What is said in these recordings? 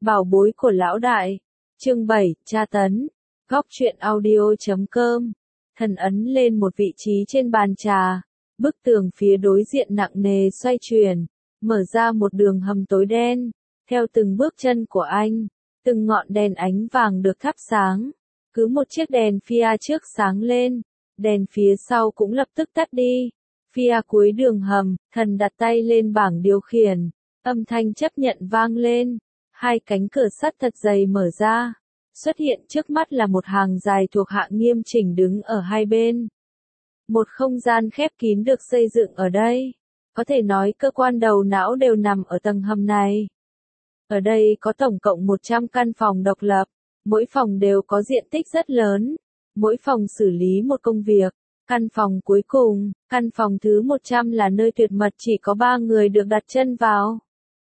Bảo bối của lão đại. Chương 7, tra tấn. Góc truyện audio.com. Thần ấn lên một vị trí trên bàn trà. Bức tường phía đối diện nặng nề xoay chuyển, mở ra một đường hầm tối đen. Theo từng bước chân của anh, từng ngọn đèn ánh vàng được thắp sáng. Cứ một chiếc đèn Fia trước sáng lên, đèn phía sau cũng lập tức tắt đi. Fia cuối đường hầm, thần đặt tay lên bảng điều khiển. Âm thanh chấp nhận vang lên. Hai cánh cửa sắt thật dày mở ra. Xuất hiện trước mắt là một hàng dài thuộc hạ nghiêm chỉnh đứng ở hai bên. Một không gian khép kín được xây dựng ở đây. Có thể nói cơ quan đầu não đều nằm ở tầng hầm này. Ở đây có tổng cộng 100 căn phòng độc lập. Mỗi phòng đều có diện tích rất lớn. Mỗi phòng xử lý một công việc. Căn phòng cuối cùng, căn phòng thứ 100 là nơi tuyệt mật chỉ có 3 người được đặt chân vào.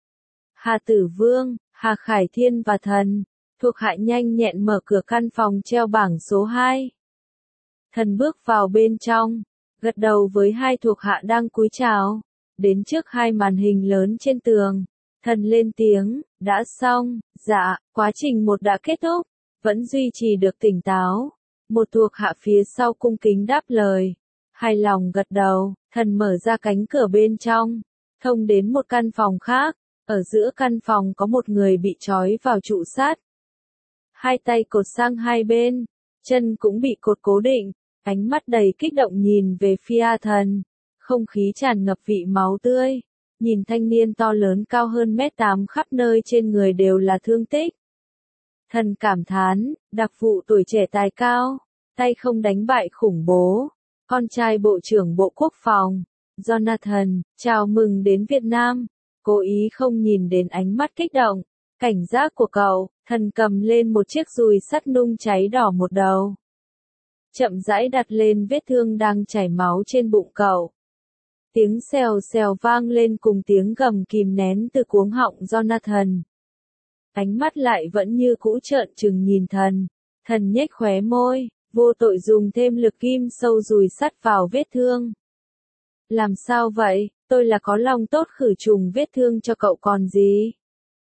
Hà Tử Vương, Hà Khải Thiên và Thần. Thuộc hạ nhanh nhẹn mở cửa căn phòng treo bảng số 2. Thần bước vào bên trong, gật đầu với hai thuộc hạ đang cúi chào. Đến trước hai màn hình lớn trên tường, thần lên tiếng, đã xong, dạ, quá trình một đã kết thúc, vẫn duy trì được tỉnh táo. Một thuộc hạ phía sau cung kính đáp lời. Hài lòng gật đầu, thần mở ra cánh cửa bên trong, thông đến một căn phòng khác. Ở giữa căn phòng có một người bị trói vào trụ sắt. Hai tay cột sang hai bên, chân cũng bị cột cố định, ánh mắt đầy kích động nhìn về phía thần. Không khí tràn ngập vị máu tươi, nhìn thanh niên to lớn cao hơn 1m8 khắp nơi trên người đều là thương tích. Thần cảm thán, đặc vụ tuổi trẻ tài cao, tay không đánh bại khủng bố, con trai Bộ trưởng Bộ Quốc phòng, Jonathan, chào mừng đến Việt Nam. Cố ý không nhìn đến ánh mắt kích động, cảnh giác của cậu, thần cầm lên một chiếc dùi sắt nung cháy đỏ một đầu. Chậm rãi đặt lên vết thương đang chảy máu trên bụng cậu. Tiếng xèo xèo vang lên cùng tiếng gầm kìm nén từ cuống họng Jonathan. Ánh mắt lại vẫn như cũ trợn trừng nhìn thần. Thần nhếch khóe môi, vô tội dùng thêm lực kim sâu dùi sắt vào vết thương. Làm sao vậy? Tôi là có lòng tốt khử trùng vết thương cho cậu còn gì.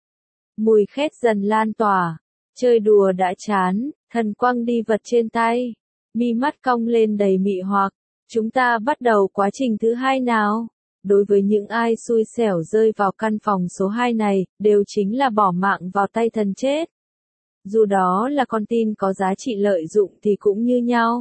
Mùi khét dần lan tỏa. Chơi đùa đã chán, thần quăng đi vật trên tay. Mi mắt cong lên đầy mị hoặc. Chúng ta bắt đầu quá trình thứ 2 nào. Đối với những ai xui xẻo rơi vào căn phòng số 2 này, đều chính là bỏ mạng vào tay thần chết. Dù đó là con tin có giá trị lợi dụng thì cũng như nhau.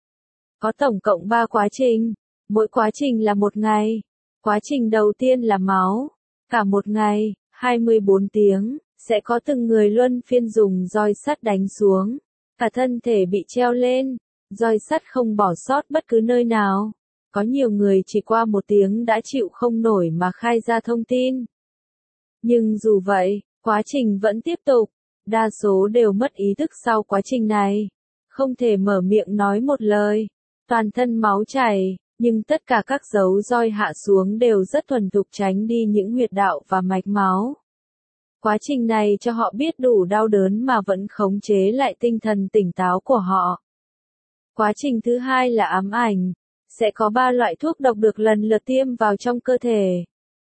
Có tổng cộng 3 quá trình. Mỗi quá trình là 1 ngày. Quá trình đầu tiên là máu. Cả 1 ngày, 24 tiếng, sẽ có từng người luân phiên dùng roi sắt đánh xuống. Cả thân thể bị treo lên. Roi sắt không bỏ sót bất cứ nơi nào. Có nhiều người chỉ qua 1 tiếng đã chịu không nổi mà khai ra thông tin. Nhưng dù vậy, quá trình vẫn tiếp tục. Đa số đều mất ý thức sau quá trình này. Không thể mở miệng nói một lời. Toàn thân máu chảy. Nhưng tất cả các dấu roi hạ xuống đều rất thuần thục tránh đi những huyệt đạo và mạch máu. Quá trình này cho họ biết đủ đau đớn mà vẫn khống chế lại tinh thần tỉnh táo của họ. Quá trình thứ 2 là ám ảnh. Sẽ có 3 loại thuốc độc được lần lượt tiêm vào trong cơ thể.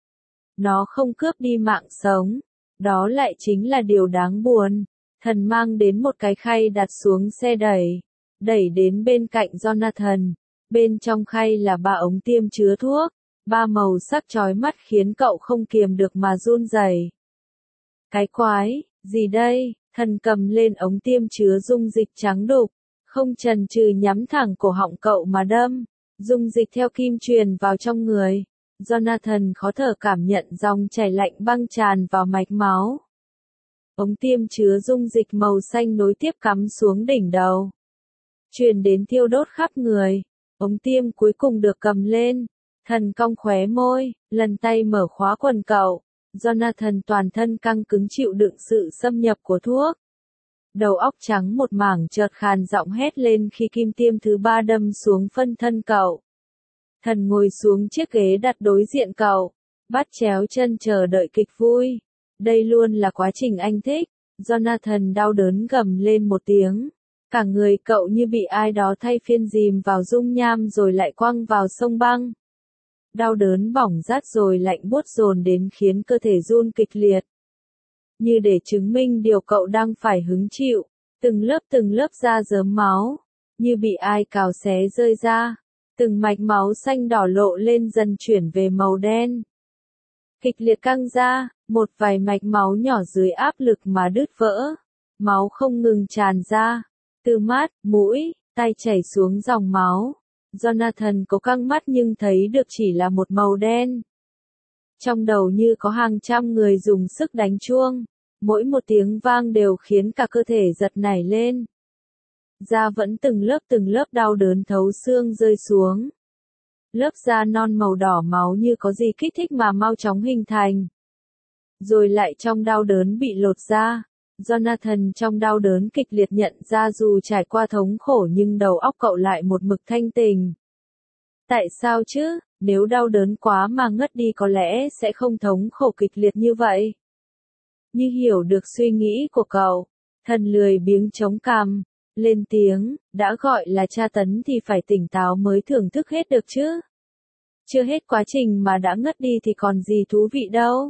Nó không cướp đi mạng sống. Đó lại chính là điều đáng buồn. Thần mang đến một cái khay đặt xuống xe đẩy. Đẩy đến bên cạnh Jonathan. Bên trong khay là 3 ống tiêm chứa thuốc, 3 màu sắc chói mắt khiến cậu không kiềm được mà run rẩy. Cái quái, gì đây? Thần cầm lên ống tiêm chứa dung dịch trắng đục, không chần chừ nhắm thẳng cổ họng cậu mà đâm. Dung dịch theo kim truyền vào trong người. Jonathan khó thở cảm nhận dòng chảy lạnh băng tràn vào mạch máu. Ống tiêm chứa dung dịch màu xanh nối tiếp cắm xuống đỉnh đầu. Truyền đến thiêu đốt khắp người. Ống tiêm cuối cùng được cầm lên. Thần cong khóe môi, lần tay mở khóa quần cậu. Jonathan toàn thân căng cứng chịu đựng sự xâm nhập của thuốc. Đầu óc trắng một mảng chợt khàn giọng hét lên khi kim tiêm thứ 3 đâm xuống phân thân cậu. Thần ngồi xuống chiếc ghế đặt đối diện cậu. Bắt chéo chân chờ đợi kịch vui. Đây luôn là quá trình anh thích. Jonathan đau đớn gầm lên một tiếng. Cả người cậu như bị ai đó thay phiên dìm vào dung nham rồi lại quăng vào sông băng. Đau đớn bỏng rát rồi lạnh buốt dồn đến khiến cơ thể run kịch liệt. như để chứng minh điều cậu đang phải hứng chịu, từng lớp da rớm máu, như bị ai cào xé rơi ra, từng mạch máu xanh đỏ lộ lên dần chuyển về màu đen. Kịch liệt căng ra, một vài mạch máu nhỏ dưới áp lực mà đứt vỡ, máu không ngừng tràn ra, từ mắt, mũi, tay chảy xuống dòng máu. Jonathan cố căng mắt nhưng thấy được chỉ là một màu đen. Trong đầu như có hàng trăm người dùng sức đánh chuông, mỗi một tiếng vang đều khiến cả cơ thể giật nảy lên. Da vẫn từng lớp đau đớn thấu xương rơi xuống. Lớp da non màu đỏ máu như có gì kích thích mà mau chóng hình thành. Rồi lại trong đau đớn bị lột da. Jonathan trong đau đớn kịch liệt nhận ra dù trải qua thống khổ nhưng đầu óc cậu lại một mực thanh tỉnh. Tại sao chứ, nếu đau đớn quá mà ngất đi có lẽ sẽ không thống khổ kịch liệt như vậy. Như hiểu được suy nghĩ của cậu, thần lười biếng chống cằm, lên tiếng, đã gọi là tra tấn thì phải tỉnh táo mới thưởng thức hết được chứ. Chưa hết quá trình mà đã ngất đi thì còn gì thú vị đâu.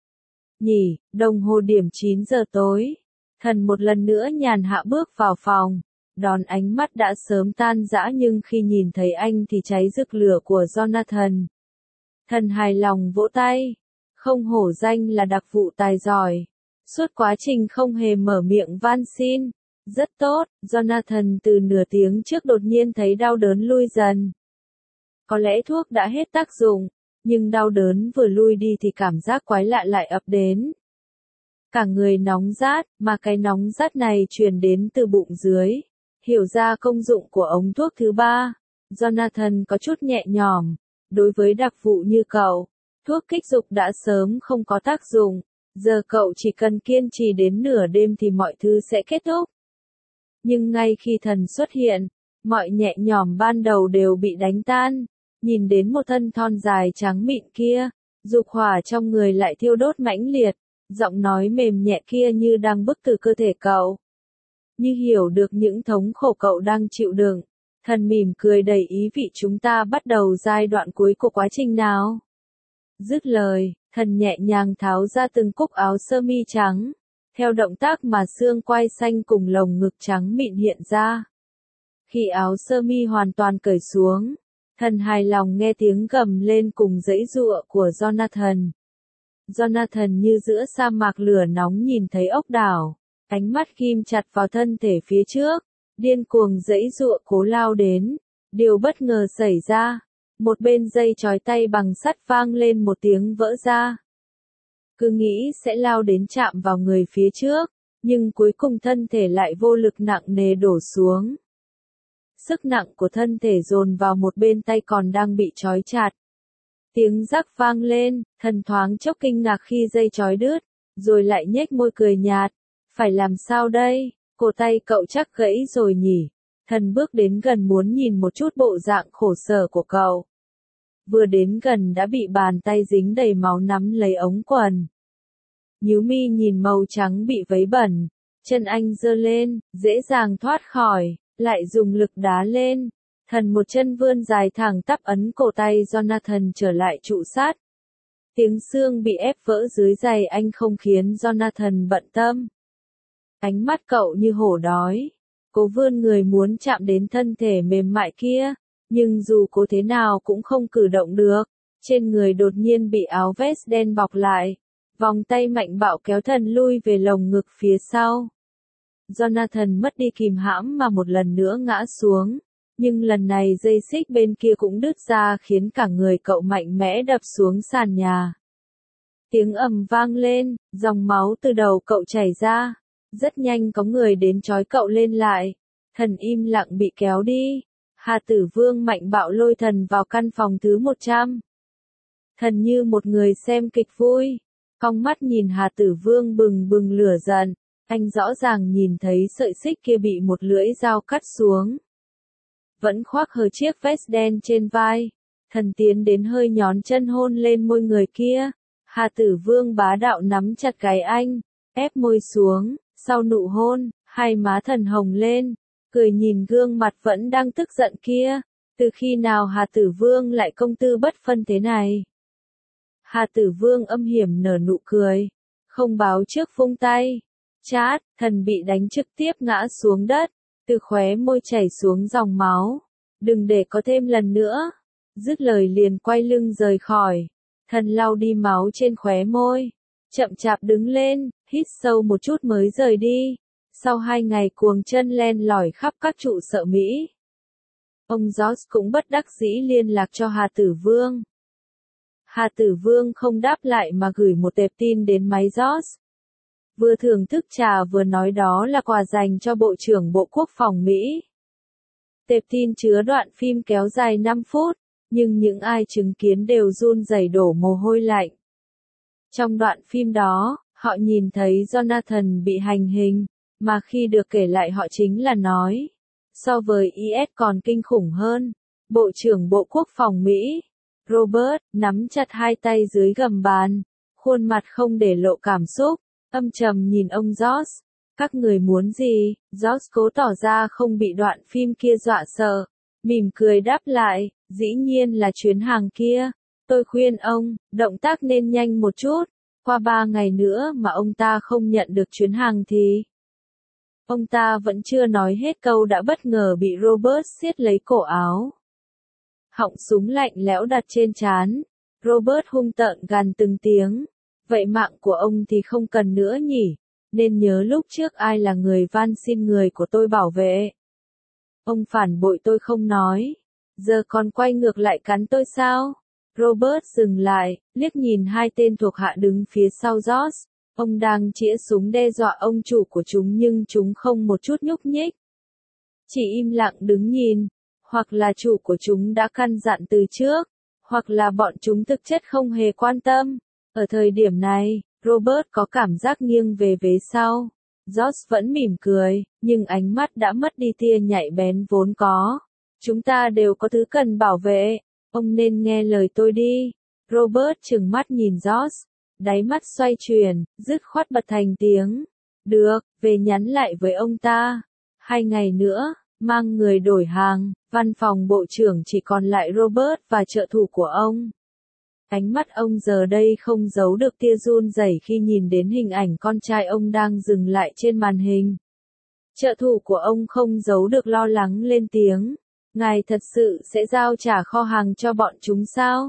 Nhỉ, đồng hồ điểm 9 giờ tối. Thần một lần nữa nhàn hạ bước vào phòng, đón ánh mắt đã sớm tan rã nhưng khi nhìn thấy anh thì cháy rực lửa của Jonathan. Thần hài lòng vỗ tay, không hổ danh là đặc vụ tài giỏi. Suốt quá trình không hề mở miệng van xin. Rất tốt, Jonathan từ nửa tiếng trước đột nhiên thấy đau đớn lui dần. Có lẽ thuốc đã hết tác dụng, nhưng đau đớn vừa lui đi thì cảm giác quái lạ lại ập đến. Cả người nóng rát, mà cái nóng rát này truyền đến từ bụng dưới. Hiểu ra công dụng của ống thuốc thứ ba, Jonathan có chút nhẹ nhõm. Đối với đặc vụ như cậu, thuốc kích dục đã sớm không có tác dụng. Giờ cậu chỉ cần kiên trì đến nửa đêm thì mọi thứ sẽ kết thúc. Nhưng ngay khi thần xuất hiện, mọi nhẹ nhõm ban đầu đều bị đánh tan. Nhìn đến một thân thon dài trắng mịn kia, dục hỏa trong người lại thiêu đốt mãnh liệt, giọng nói mềm nhẹ kia như đang bức từ cơ thể cậu. Như hiểu được những thống khổ cậu đang chịu đựng, thần mỉm cười đầy ý vị chúng ta bắt đầu giai đoạn cuối của quá trình nào. Dứt lời, thần nhẹ nhàng tháo ra từng cúc áo sơ mi trắng, theo động tác mà xương quai xanh cùng lồng ngực trắng mịn hiện ra. Khi áo sơ mi hoàn toàn cởi xuống, thần hài lòng nghe tiếng gầm lên cùng giãy giụa của Jonathan. Jonathan như giữa sa mạc lửa nóng nhìn thấy ốc đảo, ánh mắt ghim chặt vào thân thể phía trước, điên cuồng giãy giụa cố lao đến. Điều bất ngờ xảy ra, một bên dây trói tay bằng sắt vang lên một tiếng vỡ ra. Cứ nghĩ sẽ lao đến chạm vào người phía trước, nhưng cuối cùng thân thể lại vô lực nặng nề đổ xuống. Sức nặng của thân thể dồn vào một bên tay còn đang bị trói chặt. Tiếng rắc vang lên, thần thoáng chốc kinh ngạc khi dây trói đứt, rồi lại nhếch môi cười nhạt. Phải làm sao đây, cổ tay cậu chắc gãy rồi nhỉ. Thần bước đến gần muốn nhìn một chút bộ dạng khổ sở của cậu. Vừa đến gần đã bị bàn tay dính đầy máu nắm lấy ống quần. Nhíu mi nhìn màu trắng bị vấy bẩn, chân anh giơ lên, dễ dàng thoát khỏi, lại dùng lực đá lên. Thần một chân vươn dài thẳng tắp ấn cổ tay Jonathan trở lại trụ sát. Tiếng xương bị ép vỡ dưới giày anh không khiến Jonathan bận tâm. Ánh mắt cậu như hổ đói, cố vươn người muốn chạm đến thân thể mềm mại kia, nhưng dù cố thế nào cũng không cử động được. Trên người đột nhiên bị áo vest đen bọc lại, vòng tay mạnh bạo kéo thần lui về lồng ngực phía sau. Jonathan mất đi kìm hãm mà một lần nữa ngã xuống, nhưng lần này dây xích bên kia cũng đứt ra khiến cả người cậu mạnh mẽ đập xuống sàn nhà. Tiếng ầm vang lên, dòng máu từ đầu cậu chảy ra. Rất nhanh có người đến trói cậu lên lại. Thần im lặng bị kéo đi. Hà Tử Vương mạnh bạo lôi thần vào căn phòng thứ 100. Thần như một người xem kịch vui. Cong mắt nhìn Hà Tử Vương bừng bừng lửa giận. Anh rõ ràng nhìn thấy sợi xích kia bị một lưỡi dao cắt xuống. Vẫn khoác hờ chiếc vest đen trên vai. Thần tiến đến hơi nhón chân hôn lên môi người kia. Hà Tử Vương bá đạo nắm chặt gáy anh, ép môi xuống. Sau nụ hôn, hai má thần hồng lên, cười nhìn gương mặt vẫn đang tức giận kia. Từ khi nào Hà Tử Vương lại công tư bất phân thế này? Hà Tử Vương âm hiểm nở nụ cười. Không báo trước vung tay. Chát, thần bị đánh trực tiếp ngã xuống đất, từ khóe môi chảy xuống dòng máu. Đừng để có thêm lần nữa. Dứt lời liền quay lưng rời khỏi. Thần lau đi máu trên khóe môi. Chậm chạp đứng lên, hít sâu một chút mới rời đi. Sau 2 ngày cuồng chân len lỏi khắp các trụ sở Mỹ, ông George cũng bất đắc dĩ liên lạc cho Hà Tử Vương. Hà Tử Vương không đáp lại mà gửi một tệp tin đến máy George. Vừa thưởng thức trà vừa nói đó là quà dành cho Bộ trưởng Bộ Quốc phòng Mỹ. Tệp tin chứa đoạn phim kéo dài 5 phút, nhưng những ai chứng kiến đều run rẩy đổ mồ hôi lạnh. Trong đoạn phim đó, họ nhìn thấy Jonathan bị hành hình, mà khi được kể lại họ chính là nói, so với IS còn kinh khủng hơn. Bộ trưởng Bộ Quốc phòng Mỹ, Robert, nắm chặt 2 tay dưới gầm bàn, khuôn mặt không để lộ cảm xúc, âm trầm nhìn ông George. Các người muốn gì? George cố tỏ ra không bị đoạn phim kia dọa sợ, mỉm cười đáp lại, dĩ nhiên là chuyến hàng kia. Tôi khuyên ông, động tác nên nhanh một chút, qua 3 ngày nữa mà ông ta không nhận được chuyến hàng thì... Ông ta vẫn chưa nói hết câu đã bất ngờ bị Robert siết lấy cổ áo. Họng súng lạnh lẽo đặt trên trán. Robert hung tợn gằn từng tiếng. Vậy mạng của ông thì không cần nữa nhỉ? Nên nhớ lúc trước ai là người van xin người của tôi bảo vệ. Ông phản bội tôi không nói. Giờ còn quay ngược lại cắn tôi sao? Robert dừng lại, liếc nhìn 2 tên thuộc hạ đứng phía sau George. Ông đang chĩa súng đe dọa ông chủ của chúng nhưng chúng không một chút nhúc nhích. Chỉ im lặng đứng nhìn, hoặc là chủ của chúng đã căn dặn từ trước, hoặc là bọn chúng thực chất không hề quan tâm. Ở thời điểm này, Robert có cảm giác nghiêng về vế sau. George vẫn mỉm cười, nhưng ánh mắt đã mất đi tia nhạy bén vốn có. Chúng ta đều có thứ cần bảo vệ, ông nên nghe lời tôi đi. Robert trừng mắt nhìn George. Đáy mắt xoay chuyển, dứt khoát bật thành tiếng. Được, về nhắn lại với ông ta. 2 ngày nữa, mang người đổi hàng, văn phòng bộ trưởng chỉ còn lại Robert và trợ thủ của ông. Ánh mắt ông giờ đây không giấu được tia run rẩy khi nhìn đến hình ảnh con trai ông đang dừng lại trên màn hình. Trợ thủ của ông không giấu được lo lắng lên tiếng. Ngài thật sự sẽ giao trả kho hàng cho bọn chúng sao?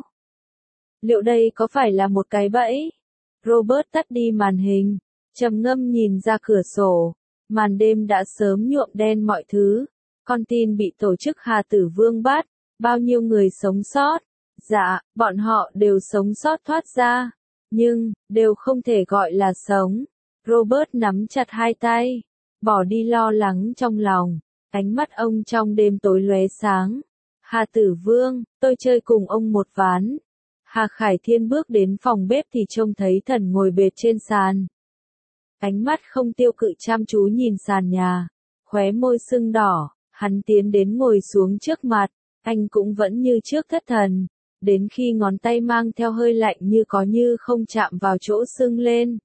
Liệu đây có phải là một cái bẫy? Robert tắt đi màn hình, trầm ngâm nhìn ra cửa sổ. Màn đêm đã sớm nhuộm đen mọi thứ. Con tin bị tổ chức Hà Tử Vương bắt. Bao nhiêu người sống sót? Dạ, bọn họ đều sống sót thoát ra. Nhưng, đều không thể gọi là sống. Robert nắm chặt 2 tay. Bỏ đi lo lắng trong lòng. Ánh mắt ông trong đêm tối lóe sáng. Hà Tử Vương, tôi chơi cùng ông một ván. Hà Khải Thiên bước đến phòng bếp thì trông thấy thần ngồi bệt trên sàn. Ánh mắt không tiêu cự chăm chú nhìn sàn nhà. Khóe môi sưng đỏ, hắn tiến đến ngồi xuống trước mặt. Anh cũng vẫn như trước thất thần. Đến khi ngón tay mang theo hơi lạnh như có như không chạm vào chỗ sưng lên.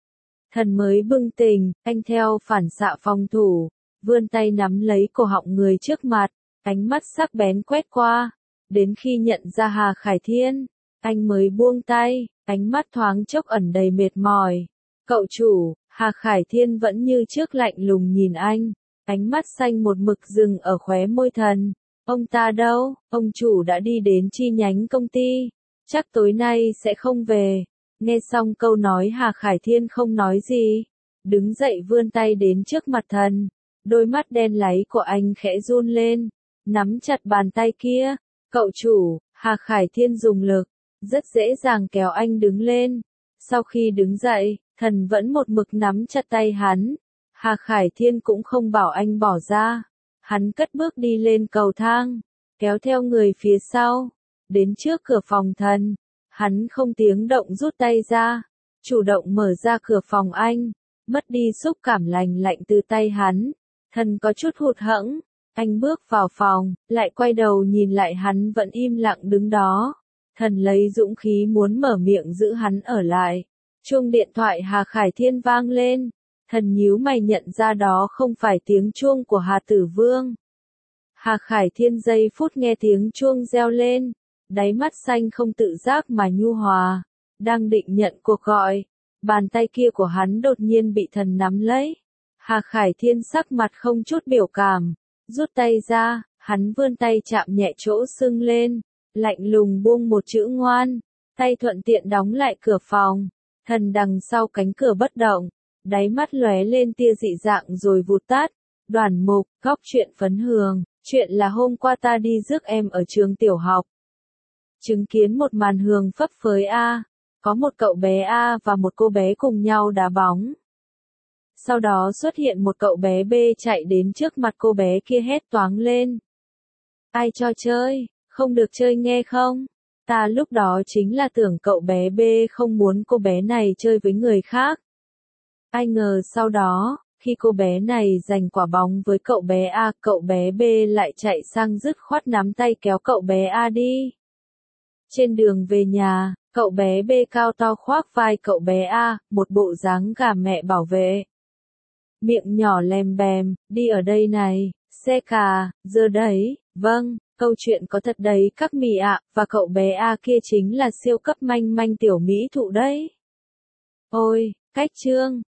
Thần mới bừng tỉnh, anh theo phản xạ phòng thủ. Vươn tay nắm lấy cổ họng người trước mặt. Ánh mắt sắc bén quét qua. Đến khi nhận ra Hà Khải Thiên, anh mới buông tay, ánh mắt thoáng chốc ẩn đầy mệt mỏi. Cậu chủ, Hà Khải Thiên vẫn như trước lạnh lùng nhìn anh, ánh mắt xanh một mực dừng ở khóe môi thần. Ông ta đâu? Ông chủ đã đi đến chi nhánh công ty, chắc tối nay sẽ không về. Nghe xong câu nói Hà Khải Thiên không nói gì, đứng dậy vươn tay đến trước mặt thần. Đôi mắt đen láy của anh khẽ run lên, nắm chặt bàn tay kia. Cậu chủ, Hà Khải Thiên dùng lực, rất dễ dàng kéo anh đứng lên. Sau khi đứng dậy, thần vẫn một mực nắm chặt tay hắn. Hà Khải Thiên cũng không bảo anh bỏ ra. Hắn cất bước đi lên cầu thang, kéo theo người phía sau, đến trước cửa phòng thần. Hắn không tiếng động rút tay ra, chủ động mở ra cửa phòng anh, mất đi xúc cảm lành lạnh từ tay hắn. Thần có chút hụt hẫng, anh bước vào phòng, lại quay đầu nhìn lại hắn vẫn im lặng đứng đó. Thần lấy dũng khí muốn mở miệng giữ hắn ở lại. Chuông điện thoại Hà Khải Thiên vang lên. Thần nhíu mày nhận ra đó không phải tiếng chuông của Hà Tử Vương. Hà Khải Thiên giây phút nghe tiếng chuông reo lên, đáy mắt xanh không tự giác mà nhu hòa. Đang định nhận cuộc gọi, Bàn tay kia của hắn đột nhiên bị thần nắm lấy. Hà Khải Thiên sắc mặt không chút biểu cảm, rút tay ra, hắn vươn tay chạm nhẹ chỗ sưng lên, lạnh lùng buông một chữ ngoan, tay thuận tiện đóng lại cửa phòng. Thần đằng sau cánh cửa bất động, đáy mắt lóe lên tia dị dạng rồi vụt tắt. Đoàn Mục, góc chuyện phấn hường, chuyện là hôm qua ta đi rước em ở trường tiểu học. Chứng kiến một màn hương phấp phới A, có một cậu bé A và một cô bé cùng nhau đá bóng. Sau đó xuất hiện một cậu bé B chạy đến trước mặt cô bé kia hét toáng lên. Ai cho chơi, không được chơi nghe không? Ta lúc đó chính là tưởng cậu bé B không muốn cô bé này chơi với người khác. Ai ngờ sau đó, khi cô bé này giành quả bóng với cậu bé A, cậu bé B lại chạy sang dứt khoát nắm tay kéo cậu bé A đi. Trên đường về nhà, cậu bé B cao to khoác vai cậu bé A, một bộ dáng gà mẹ bảo vệ. Miệng nhỏ lèm bèm, đi ở đây này, xe cà, giờ đấy, vâng, câu chuyện có thật đấy các mì ạ, và cậu bé A kia chính là siêu cấp manh manh tiểu mỹ thụ đấy. Ôi, cách chương.